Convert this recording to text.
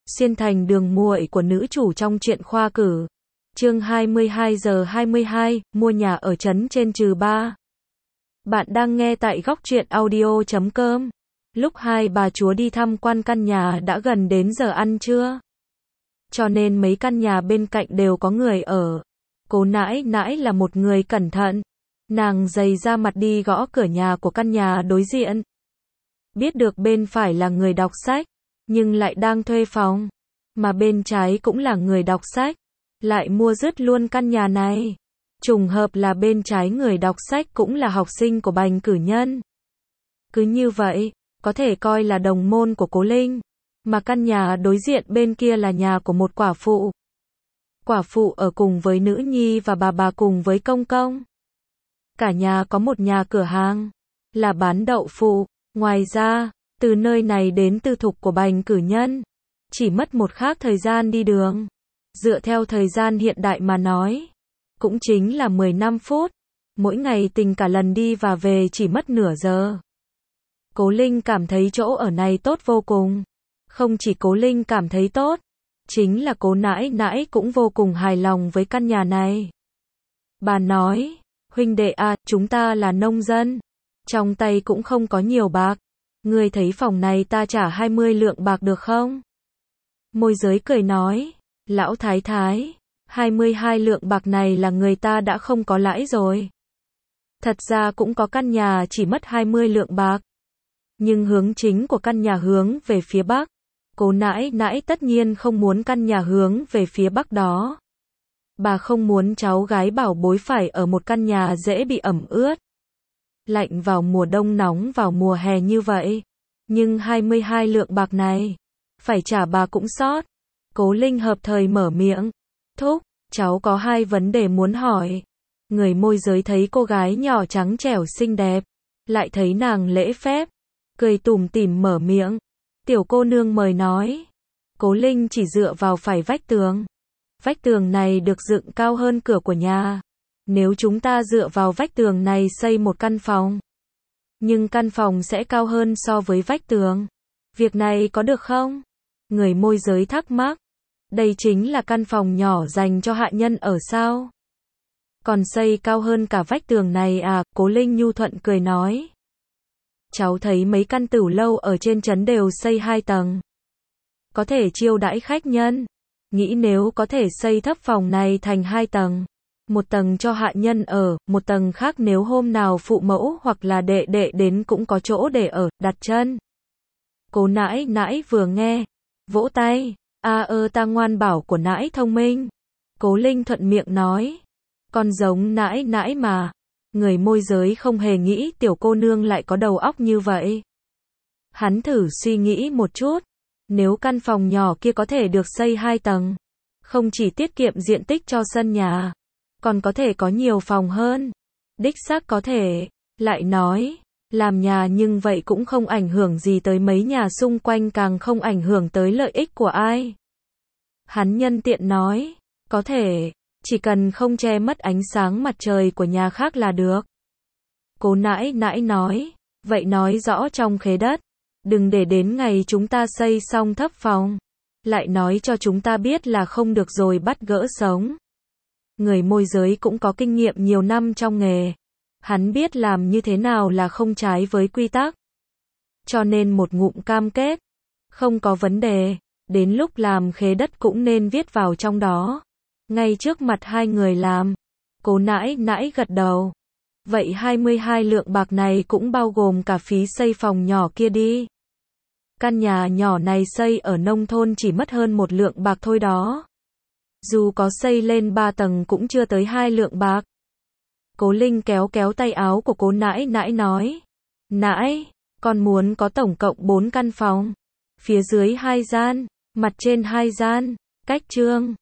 Xuyên thành đường muội của nữ chủ trong truyện khoa cử. Chương 22:22, mua nhà ở trấn trên -3. Bạn đang nghe tại góc truyện audio.com. Lúc hai bà chúa đi tham quan căn nhà đã gần đến giờ ăn trưa. Cho nên mấy căn nhà bên cạnh đều có người ở. Cố nãi nãi là một người cẩn thận. Nàng giày ra mặt đi gõ cửa nhà của căn nhà đối diện. Biết được bên phải là người đọc sách, nhưng lại đang thuê phòng. Mà bên trái cũng là người đọc sách, lại mua dứt luôn căn nhà này. Trùng hợp là bên trái người đọc sách cũng là học sinh của Bành Cử Nhân. Cứ như vậy, có thể coi là đồng môn của Cố Linh. Mà căn nhà đối diện bên kia là nhà của một quả phụ. Quả phụ ở cùng với nữ nhi và bà cùng với công công. Cả nhà có một nhà cửa hàng, là bán đậu phụ. Ngoài ra, từ nơi này đến tư thục của Bành Cử Nhân, chỉ mất một khắc thời gian đi đường. Dựa theo thời gian hiện đại mà nói, cũng chính là 15 phút. Mỗi ngày tình cả lần đi và về chỉ mất nửa giờ. Cố Linh cảm thấy chỗ ở này tốt vô cùng. Không chỉ Cố Linh cảm thấy tốt, chính là Cố nãi nãi cũng vô cùng hài lòng với căn nhà này. Bà nói, huynh đệ à, chúng ta là nông dân, trong tay cũng không có nhiều bạc. Ngươi thấy phòng này ta trả 20 lượng bạc được không? Môi giới cười nói, lão thái thái, 22 lượng bạc này là người ta đã không có lãi rồi. Thật ra cũng có căn nhà chỉ mất 20 lượng bạc. Nhưng hướng chính của căn nhà hướng về phía bắc. Cố nãi nãi tất nhiên không muốn căn nhà hướng về phía bắc đó. Bà không muốn cháu gái bảo bối phải ở một căn nhà dễ bị ẩm ướt. Lạnh vào mùa đông, nóng vào mùa hè như vậy. Nhưng 22 lượng bạc này, phải trả bà cũng sót. Cố Linh hợp thời mở miệng. Thúc, cháu có hai vấn đề muốn hỏi. Người môi giới thấy cô gái nhỏ trắng trẻo xinh đẹp, lại thấy nàng lễ phép, cười tủm tỉm mở miệng. Tiểu cô nương mời nói. Cố Linh chỉ dựa vào phải vách tường. Vách tường này được dựng cao hơn cửa của nhà. Nếu chúng ta dựa vào vách tường này xây một căn phòng, nhưng căn phòng sẽ cao hơn so với vách tường. Việc này có được không? Người môi giới thắc mắc. Đây chính là căn phòng nhỏ dành cho hạ nhân ở sao? Còn xây cao hơn cả vách tường này à? Cố Linh nhu thuận cười nói. Cháu thấy mấy căn tửu lâu ở trên trấn đều xây 2 tầng. Có thể chiêu đãi khách nhân. Nghĩ nếu có thể xây thấp phòng này thành 2 tầng. Một tầng cho hạ nhân ở, một tầng khác nếu hôm nào phụ mẫu hoặc là đệ đệ đến cũng có chỗ để ở, đặt chân. Cố nãi nãi vừa nghe, vỗ tay, ta ngoan bảo của nãi thông minh. Cố Linh thuận miệng nói, con giống nãi nãi mà. Người môi giới không hề nghĩ tiểu cô nương lại có đầu óc như vậy. Hắn thử suy nghĩ một chút, nếu căn phòng nhỏ kia có thể được xây 2 tầng, không chỉ tiết kiệm diện tích cho sân nhà, còn có thể có nhiều phòng hơn. Đích xác có thể. Lại nói, làm nhà nhưng vậy cũng không ảnh hưởng gì tới mấy nhà xung quanh, càng không ảnh hưởng tới lợi ích của ai. Hắn nhân tiện nói, có thể, chỉ cần không che mất ánh sáng mặt trời của nhà khác là được. Cố nãi nãi nói, vậy nói rõ trong khế đất, đừng để đến ngày chúng ta xây xong thấp phòng, lại nói cho chúng ta biết là không được rồi bắt gỡ sống. Người môi giới cũng có kinh nghiệm nhiều năm trong nghề. Hắn biết làm như thế nào là không trái với quy tắc. Cho nên một ngụm cam kết. Không có vấn đề. Đến lúc làm khế đất cũng nên viết vào trong đó. Ngay trước mặt hai người làm. Cố nãi nãi gật đầu. Vậy 22 lượng bạc này cũng bao gồm cả phí xây phòng nhỏ kia đi. Căn nhà nhỏ này xây ở nông thôn chỉ mất hơn 1 lượng bạc thôi đó. Dù có xây lên 3 tầng cũng chưa tới 2 lượng bạc. Cố Linh kéo kéo tay áo của cố nãi nãi nói. Nãi, con muốn có tổng cộng 4 căn phòng. Phía dưới 2 gian, mặt trên 2 gian, cách trương.